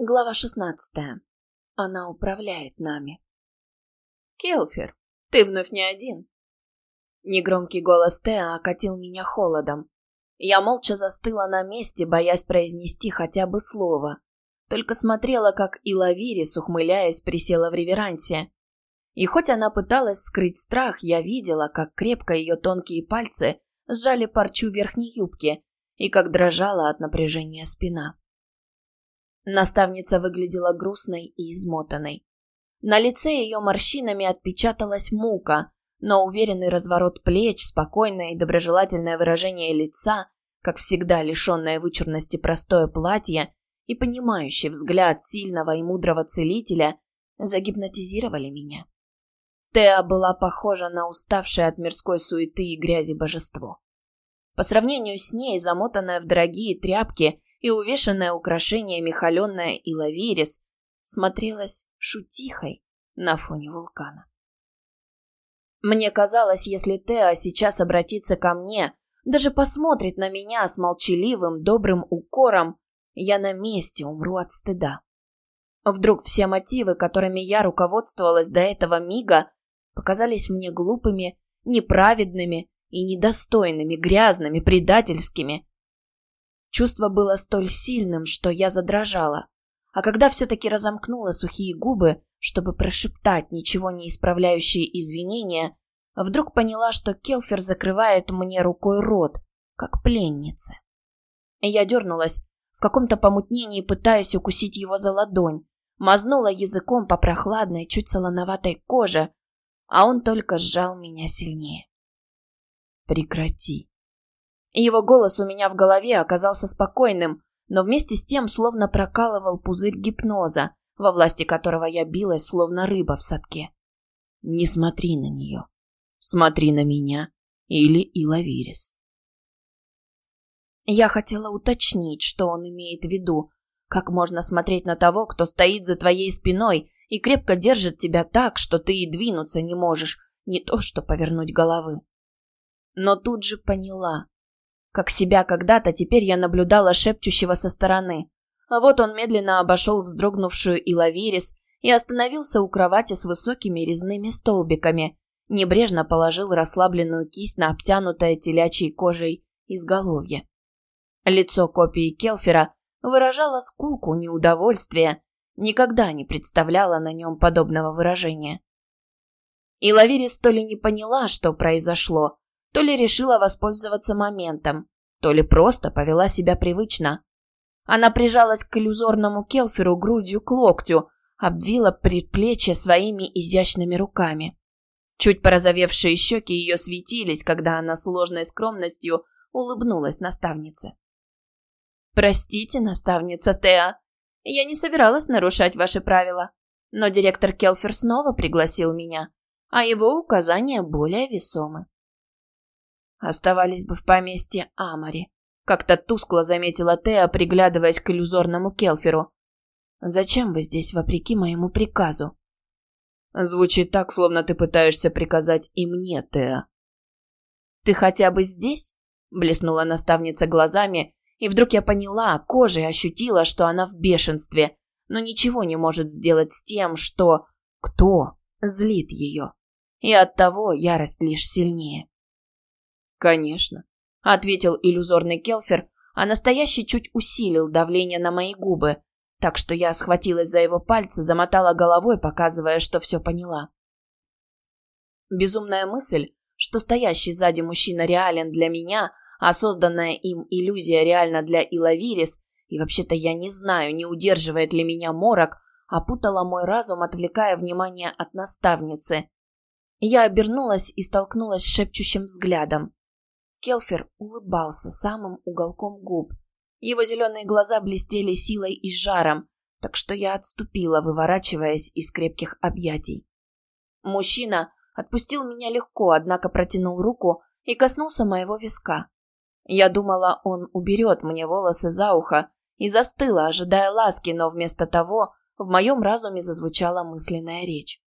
Глава 16. Она управляет нами. «Келфер, ты вновь не один». Негромкий голос Теа окатил меня холодом. Я молча застыла на месте, боясь произнести хотя бы слово. Только смотрела, как Илавирис, ухмыляясь, присела в реверансе. И хоть она пыталась скрыть страх, я видела, как крепко ее тонкие пальцы сжали парчу верхней юбки и как дрожала от напряжения спина. Наставница выглядела грустной и измотанной. На лице ее морщинами отпечаталась мука, но уверенный разворот плеч, спокойное и доброжелательное выражение лица, как всегда лишенное вычурности простое платье и понимающий взгляд сильного и мудрого целителя загипнотизировали меня. Теа была похожа на уставшее от мирской суеты и грязи божество. По сравнению с ней, замотанная в дорогие тряпки и увешанная украшениями холеная Илавирис смотрелась шутихой на фоне вулкана. Мне казалось, если Теа сейчас обратится ко мне, даже посмотрит на меня с молчаливым, добрым укором, я на месте умру от стыда. Вдруг все мотивы, которыми я руководствовалась до этого мига, показались мне глупыми, неправедными и недостойными, грязными, предательскими. Чувство было столь сильным, что я задрожала, а когда все-таки разомкнула сухие губы, чтобы прошептать ничего не исправляющие извинения, вдруг поняла, что Келфер закрывает мне рукой рот, как пленница. Я дернулась, в каком-то помутнении пытаясь укусить его за ладонь, мазнула языком по прохладной, чуть солоноватой коже, а он только сжал меня сильнее. «Прекрати». Его голос у меня в голове оказался спокойным, но вместе с тем словно прокалывал пузырь гипноза, во власти которого я билась, словно рыба в садке. «Не смотри на нее. Смотри на меня или Илавирис». Я хотела уточнить, что он имеет в виду. Как можно смотреть на того, кто стоит за твоей спиной и крепко держит тебя так, что ты и двинуться не можешь, не то что повернуть головы. Но тут же поняла. Как себя когда-то, теперь я наблюдала шепчущего со стороны. А вот он медленно обошел вздрогнувшую Илавирис и остановился у кровати с высокими резными столбиками, небрежно положил расслабленную кисть на обтянутое телячьей кожей изголовье. Лицо копии Келфера выражало скуку, неудовольствие, никогда не представляла на нем подобного выражения. Илавирис то ли не поняла, что произошло, то ли решила воспользоваться моментом, то ли просто повела себя привычно. Она прижалась к иллюзорному Келферу грудью к локтю, обвила предплечье своими изящными руками. Чуть порозовевшие щеки ее светились, когда она с ложной скромностью улыбнулась наставнице. «Простите, наставница Теа, я не собиралась нарушать ваши правила, но директор Келфер снова пригласил меня, а его указания более весомы». «Оставались бы в поместье Амари», — как-то тускло заметила Теа, приглядываясь к иллюзорному Келферу. «Зачем вы здесь, вопреки моему приказу?» «Звучит так, словно ты пытаешься приказать и мне, Теа». «Ты хотя бы здесь?» — блеснула наставница глазами, и вдруг я поняла, кожей ощутила, что она в бешенстве, но ничего не может сделать с тем, что... кто злит ее. И оттого ярость лишь сильнее. «Конечно», — ответил иллюзорный Келфер, а настоящий чуть усилил давление на мои губы, так что я схватилась за его пальцы, замотала головой, показывая, что все поняла. Безумная мысль, что стоящий сзади мужчина реален для меня, а созданная им иллюзия реальна для Илавирис, и вообще-то я не знаю, не удерживает ли меня морок, опутала мой разум, отвлекая внимание от наставницы. Я обернулась и столкнулась с шепчущим взглядом. Келфер улыбался самым уголком губ. Его зеленые глаза блестели силой и жаром, так что я отступила, выворачиваясь из крепких объятий. Мужчина отпустил меня легко, однако протянул руку и коснулся моего виска. Я думала, он уберет мне волосы за ухо, и застыла, ожидая ласки, но вместо того в моем разуме зазвучала мысленная речь.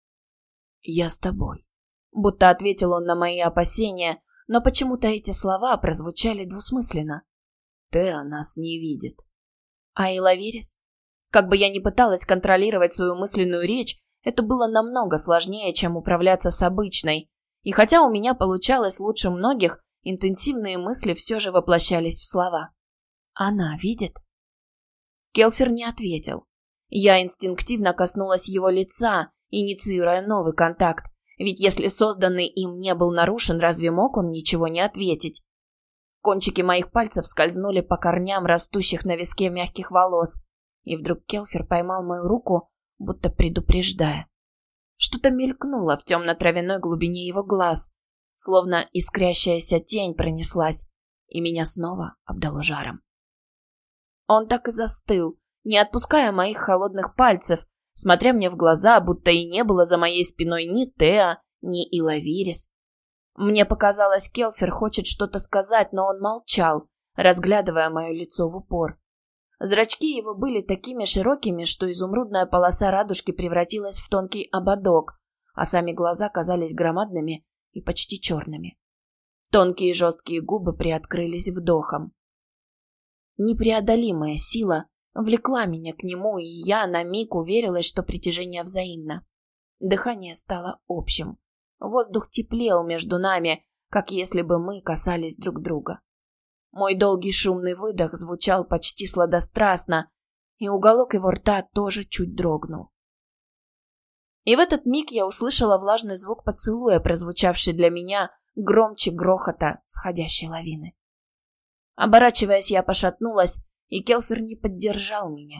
«Я с тобой», — будто ответил он на мои опасения, но почему-то эти слова прозвучали двусмысленно. «Теа нас не видит». «А Илавирис?» Как бы я ни пыталась контролировать свою мысленную речь, это было намного сложнее, чем управляться с обычной. И хотя у меня получалось лучше многих, интенсивные мысли все же воплощались в слова. «Она видит?» Келфер не ответил. Я инстинктивно коснулась его лица, инициируя новый контакт, ведь если созданный им не был нарушен, разве мог он ничего не ответить? Кончики моих пальцев скользнули по корням растущих на виске мягких волос, и вдруг Келфер поймал мою руку, будто предупреждая. Что-то мелькнуло в темно-травяной глубине его глаз, словно искрящаяся тень пронеслась, и меня снова обдало жаром. Он так и застыл, не отпуская моих холодных пальцев, смотря мне в глаза, будто и не было за моей спиной ни Теа, ни Илавирис. Мне показалось, Келфер хочет что-то сказать, но он молчал, разглядывая мое лицо в упор. Зрачки его были такими широкими, что изумрудная полоса радужки превратилась в тонкий ободок, а сами глаза казались громадными и почти черными. Тонкие жесткие губы приоткрылись вдохом. Непреодолимая сила влекла меня к нему, и я на миг уверилась, что притяжение взаимно. Дыхание стало общим. Воздух теплел между нами, как если бы мы касались друг друга. Мой долгий шумный выдох звучал почти сладострастно, и уголок его рта тоже чуть дрогнул. И в этот миг я услышала влажный звук поцелуя, прозвучавший для меня громче грохота сходящей лавины. Оборачиваясь, я пошатнулась, и Келфер не поддержал меня.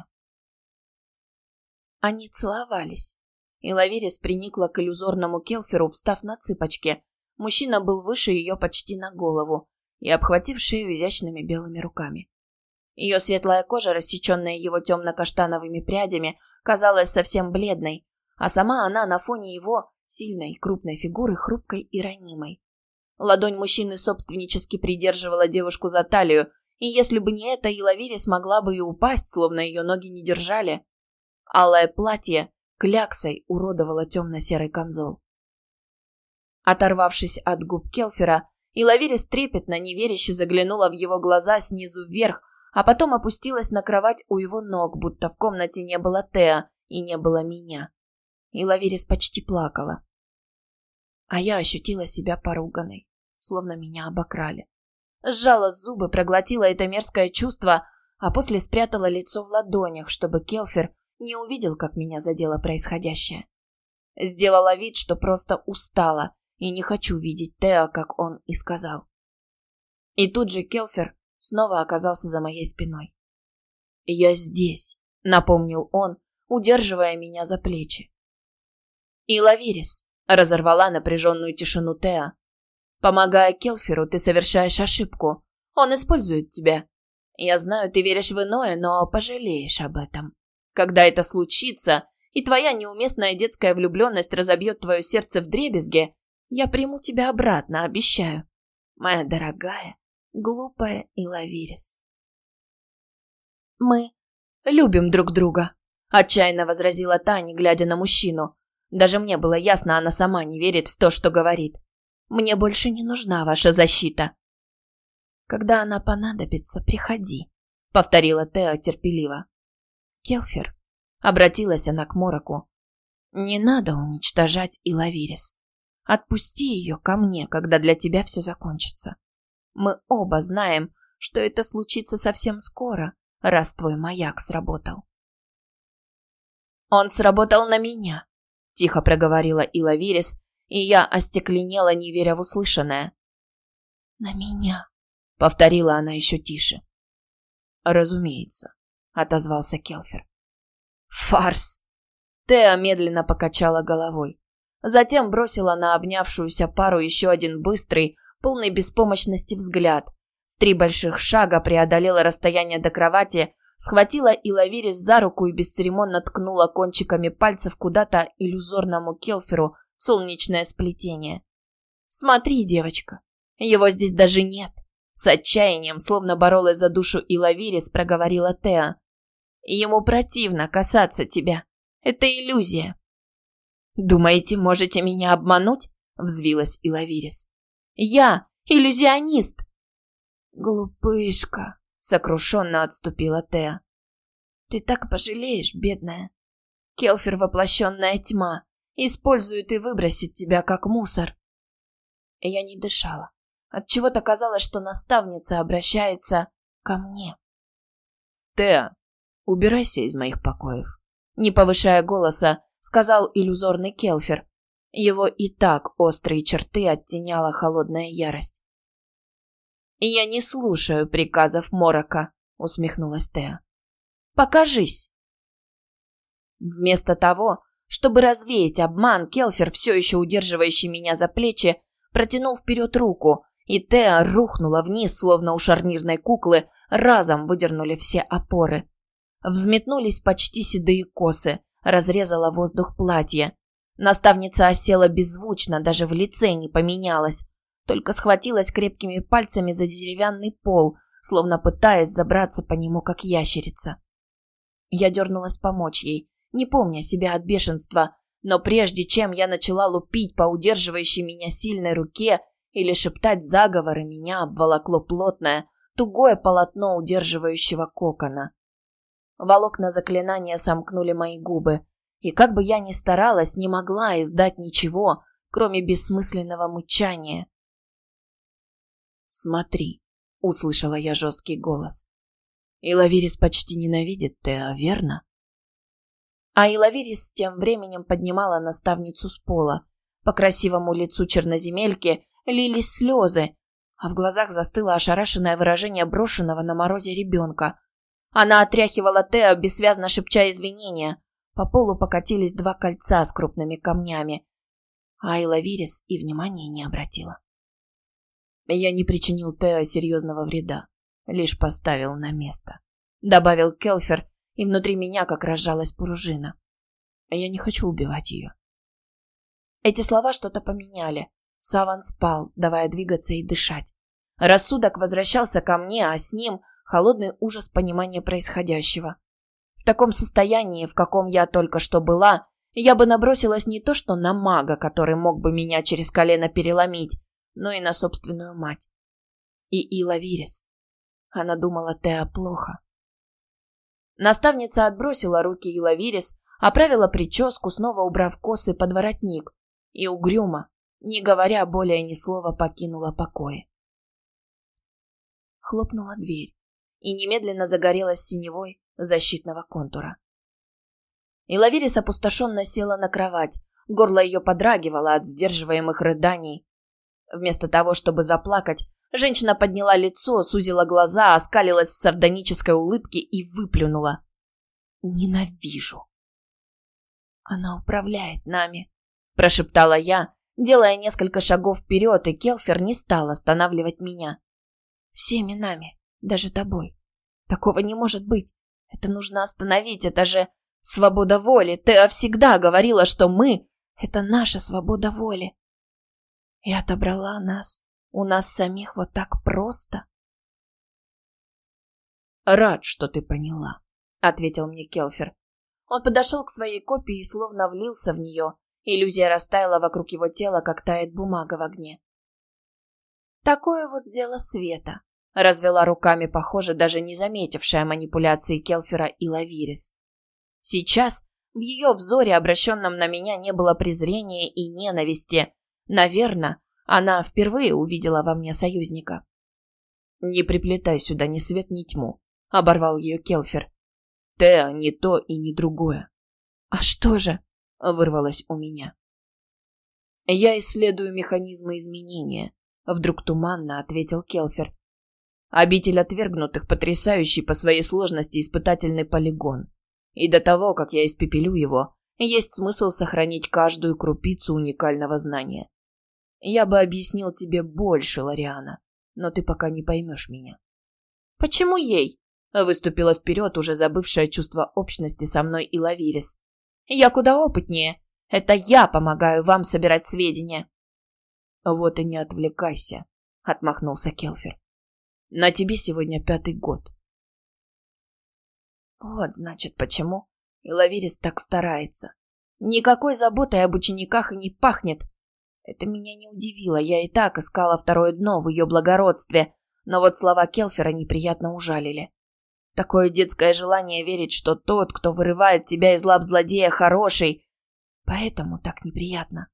Они целовались. И Илавирис приникла к иллюзорному Келферу, встав на цыпочки. Мужчина был выше ее почти на голову и обхватив шею изящными белыми руками. Ее светлая кожа, рассеченная его темно-каштановыми прядями, казалась совсем бледной, а сама она на фоне его сильной, крупной фигуры хрупкой и ранимой. Ладонь мужчины собственнически придерживала девушку за талию, и если бы не это, Илавирис могла бы и упасть, словно ее ноги не держали. Алое платье кляксой уродовало темно-серый камзол. Оторвавшись от губ Келфера, Илавирис трепетно, неверяще заглянула в его глаза снизу вверх, а потом опустилась на кровать у его ног, будто в комнате не было Теа и не было меня. Илавирис почти плакала. А я ощутила себя поруганной, словно меня обокрали. Сжала зубы, проглотила это мерзкое чувство, а после спрятала лицо в ладонях, чтобы Келфер не увидел, как меня задело происходящее. Сделала вид, что просто устала и не хочу видеть Теа, как он и сказал. И тут же Келфер снова оказался за моей спиной. «Я здесь», — напомнил он, удерживая меня за плечи. «Илавирис», — разорвала напряженную тишину Теа. «Помогая Келферу, ты совершаешь ошибку. Он использует тебя. Я знаю, ты веришь в иное, но пожалеешь об этом. Когда это случится, и твоя неуместная детская влюбленность разобьет твое сердце вдребезги, я приму тебя обратно, обещаю. Моя дорогая, глупая Илавирис». «Мы любим друг друга», — отчаянно возразила Таня, глядя на мужчину. Даже мне было ясно, она сама не верит в то, что говорит. «Мне больше не нужна ваша защита». «Когда она понадобится, приходи», — повторила Теа терпеливо. «Келфер», — обратилась она к Мороку, — «не надо уничтожать Илавирис. Отпусти ее ко мне, когда для тебя все закончится. Мы оба знаем, что это случится совсем скоро, раз твой маяк сработал». «Он сработал на меня», — тихо проговорила Илавирис, и я остекленела, не веря в услышанное. «На меня», — повторила она еще тише. «Разумеется», — отозвался Келфер. «Фарс!» Теа медленно покачала головой. Затем бросила на обнявшуюся пару еще один быстрый, полный беспомощности взгляд. В 3 больших шага преодолела расстояние до кровати, схватила Илавирис за руку и бесцеремонно ткнула кончиками пальцев куда-то иллюзорному Келферу в солнечное сплетение. «Смотри, девочка, его здесь даже нет!» С отчаянием, словно боролась за душу Илавирис, проговорила Теа. «Ему противно касаться тебя. Это иллюзия». «Думаете, можете меня обмануть?» — взвилась Илавирис. «Я иллюзионист!» «Глупышка!» — сокрушенно отступила Теа. Ты так пожалеешь, бедная. Келфер — воплощенная тьма. Использует и выбросит тебя, как мусор. Я не дышала. Отчего-то казалось, что наставница обращается ко мне. Теа, убирайся из моих покоев. Не повышая голоса, сказал иллюзорный Келфер. Его и так острые черты оттеняла холодная ярость. «Я не слушаю приказов Морока», — усмехнулась Теа. «Покажись». Вместо того, чтобы развеять обман, Келфер, все еще удерживающий меня за плечи, протянул вперед руку, и Теа рухнула вниз, словно у шарнирной куклы, разом выдернули все опоры. Взметнулись почти седые косы, разрезала воздух платье. Наставница осела беззвучно, даже в лице не поменялась, только схватилась крепкими пальцами за деревянный пол, словно пытаясь забраться по нему, как ящерица. Я дернулась помочь ей, не помня себя от бешенства, но прежде чем я начала лупить по удерживающей меня сильной руке или шептать заговоры, меня обволокло плотное, тугое полотно удерживающего кокона. Волокна заклинания сомкнули мои губы, и как бы я ни старалась, не могла издать ничего, кроме бессмысленного мычания. «Смотри», — услышала я жесткий голос. «Илавирис почти ненавидит Теа, верно?» А Илавирис тем временем поднимала наставницу с пола. По красивому лицу черноземельки лились слезы, а в глазах застыло ошарашенное выражение брошенного на морозе ребенка. Она отряхивала Тео, бессвязно шепча извинения. По полу покатились 2 кольца с крупными камнями. А Илавирис и внимания не обратила. «Я не причинил Тео серьезного вреда, лишь поставил на место», — добавил Келфер, и внутри меня как разжалась пружина. «Я не хочу убивать ее». Эти слова что-то поменяли. Саван спал, давая двигаться и дышать. Рассудок возвращался ко мне, а с ним холодный ужас понимания происходящего. В таком состоянии, в каком я только что была, я бы набросилась не то что на мага, который мог бы меня через колено переломить, но и на собственную мать. И Илавирис. Она думала, Теа плохо. Наставница отбросила руки Илавирис, оправила прическу, снова убрав косы под воротник, и угрюмо, не говоря более ни слова, покинула покои. Хлопнула дверь, и немедленно загорелась синевой защитного контура. Илавирис опустошенно села на кровать, горло ее подрагивало от сдерживаемых рыданий. Вместо того, чтобы заплакать, женщина подняла лицо, сузила глаза, оскалилась в сардонической улыбке и выплюнула. «Ненавижу!» «Она управляет нами», – прошептала я, делая несколько шагов вперед, и Келфер не стал останавливать меня. «Всеми нами, даже тобой. Такого не может быть. Это нужно остановить, это же свобода воли. Теа всегда говорила, что мы – это наша свобода воли. И отобрала нас. У нас самих вот так просто». «Рад, что ты поняла», — ответил мне Келфер. Он подошел к своей копии и словно влился в нее. Иллюзия растаяла вокруг его тела, как тает бумага в огне. «Такое вот дело света», — развела руками, похоже, даже не заметившая манипуляции Келфера Илавирис. Сейчас в ее взоре, обращенном на меня, не было презрения и ненависти. Наверное, она впервые увидела во мне союзника. «Не приплетай сюда ни свет, ни тьму», — оборвал ее Келфер. «Теа не то и не другое». «А что же?» — вырвалось у меня. «Я исследую механизмы изменения», — вдруг туманно ответил Келфер. «Обитель отвергнутых — потрясающий по своей сложности испытательный полигон. И до того, как я испепелю его, есть смысл сохранить каждую крупицу уникального знания. Я бы объяснил тебе больше, Лориана, но ты пока не поймешь меня». «Почему ей?» — выступила вперед, уже забывшая чувство общности со мной Илавирис. «Я куда опытнее. Это я помогаю вам собирать сведения». «Вот и не отвлекайся», — отмахнулся Келфер. «На тебе сегодня 5-й год». Вот, значит, почему Илавирис так старается. Никакой заботой об учениках и не пахнет. Это меня не удивило, я и так искала второе дно в ее благородстве, но вот слова Келфера неприятно ужалили. Такое детское желание верить, что тот, кто вырывает тебя из лап злодея, хороший. Поэтому так неприятно.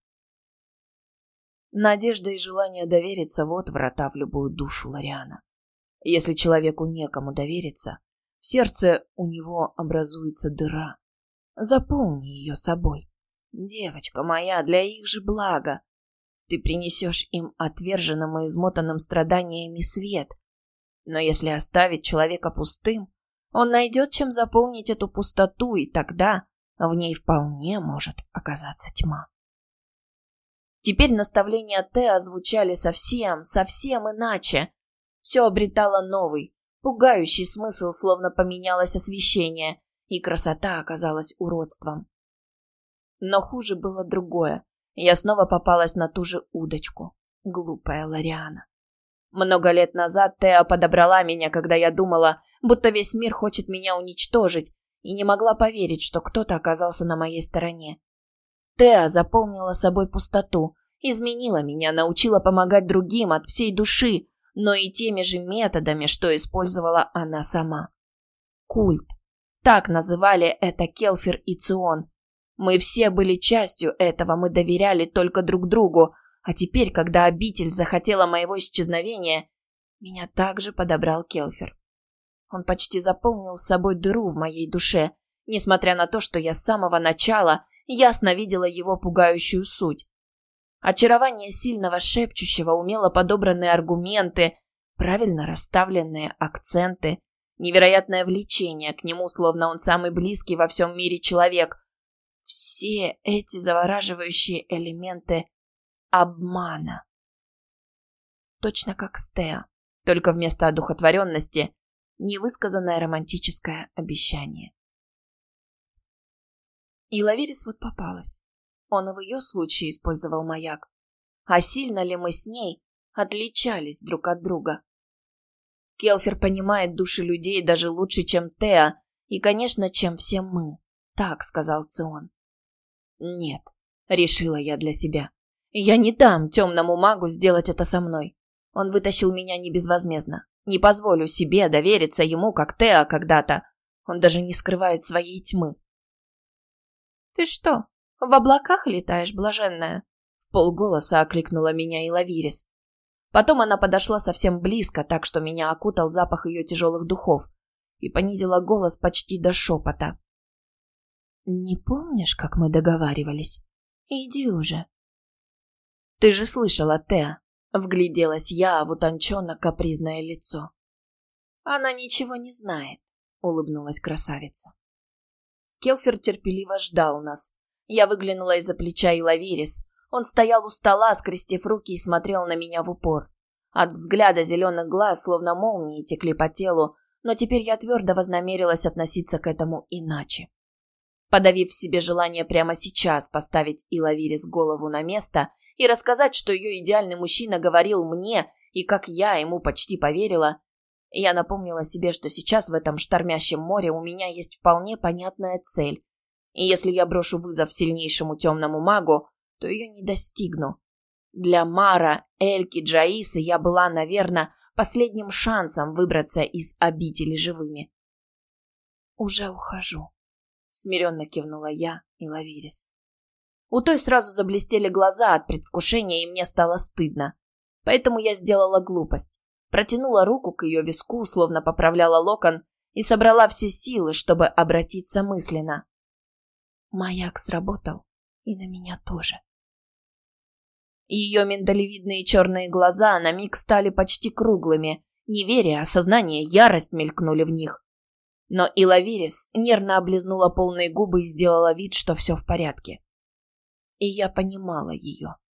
Надежда и желание довериться – вот врата в любую душу Лориана. Если человеку некому довериться, в сердце у него образуется дыра. Заполни ее собой. Девочка моя, для их же блага. Ты принесешь им отверженным и измотанным страданиями свет. Но если оставить человека пустым, он найдет, чем заполнить эту пустоту, и тогда в ней вполне может оказаться тьма. Теперь наставления Тео звучали совсем иначе. Все обретало новый, пугающий смысл, словно поменялось освещение, и красота оказалась уродством. Но хуже было другое. Я снова попалась на ту же удочку. Глупая Лориана. Много лет назад Тео подобрала меня, когда я думала, будто весь мир хочет меня уничтожить, и не могла поверить, что кто-то оказался на моей стороне. Тео заполнила собой пустоту, изменила меня, научила помогать другим от всей души, но и теми же методами, что использовала она сама. Культ. Так называли это Келфер и Цион. Мы все были частью этого, мы доверяли только друг другу, а теперь, когда обитель захотела моего исчезновения, меня также подобрал Келфер. Он почти заполнил собой дыру в моей душе, несмотря на то, что я с самого начала ясно видела его пугающую суть. Очарование сильного шепчущего, умело подобранные аргументы, правильно расставленные акценты, невероятное влечение к нему, словно он самый близкий во всем мире человек. Все эти завораживающие элементы обмана. Точно как с Тео, только вместо одухотворенности невысказанное романтическое обещание. И Лавирис вот попалась. Он и в ее случае использовал маяк. А сильно ли мы с ней отличались друг от друга? Келфер понимает души людей даже лучше, чем Тео, и, конечно, чем все мы. Так сказал Цион. Нет, решила я для себя. Я не дам темному магу сделать это со мной. Он вытащил меня не безвозмездно. Не позволю себе довериться ему, как Тео когда-то. Он даже не скрывает своей тьмы. «Ты что, в облаках летаешь, блаженная?» Вполголоса окликнула меня и Лавирис. Потом она подошла совсем близко, так что меня окутал запах ее тяжелых духов, и понизила голос почти до шепота. «Не помнишь, как мы договаривались? Иди уже». «Ты же слышала, Тео», — вгляделась я в утонченно-капризное лицо. «Она ничего не знает», — улыбнулась красавица. Келфер терпеливо ждал нас. Я выглянула из-за плеча и Лавирис. Он стоял у стола, скрестив руки, и смотрел на меня в упор. От взгляда зеленых глаз, словно молнии, текли по телу, но теперь я твердо вознамерилась относиться к этому иначе. Подавив в себе желание прямо сейчас поставить Илавирис голову на место и рассказать, что ее идеальный мужчина говорил мне, и как я ему почти поверила, я напомнила себе, что сейчас в этом штормящем море у меня есть вполне понятная цель. И если я брошу вызов сильнейшему темному магу, то ее не достигну. Для Мара, Эльки, Джаисы я была, наверное, последним шансом выбраться из обители живыми. «Уже ухожу», — смиренно кивнула я и Лавирис. У той сразу заблестели глаза от предвкушения, и мне стало стыдно. Поэтому я сделала глупость. Протянула руку к ее виску, словно поправляла локон, и собрала все силы, чтобы обратиться мысленно. Маяк сработал, и на меня тоже. Ее миндалевидные черные глаза на миг стали почти круглыми. Неверие, осознание, ярость мелькнули в них. Но Илавирис нервно облизнула полные губы и сделала вид, что все в порядке. И я понимала ее.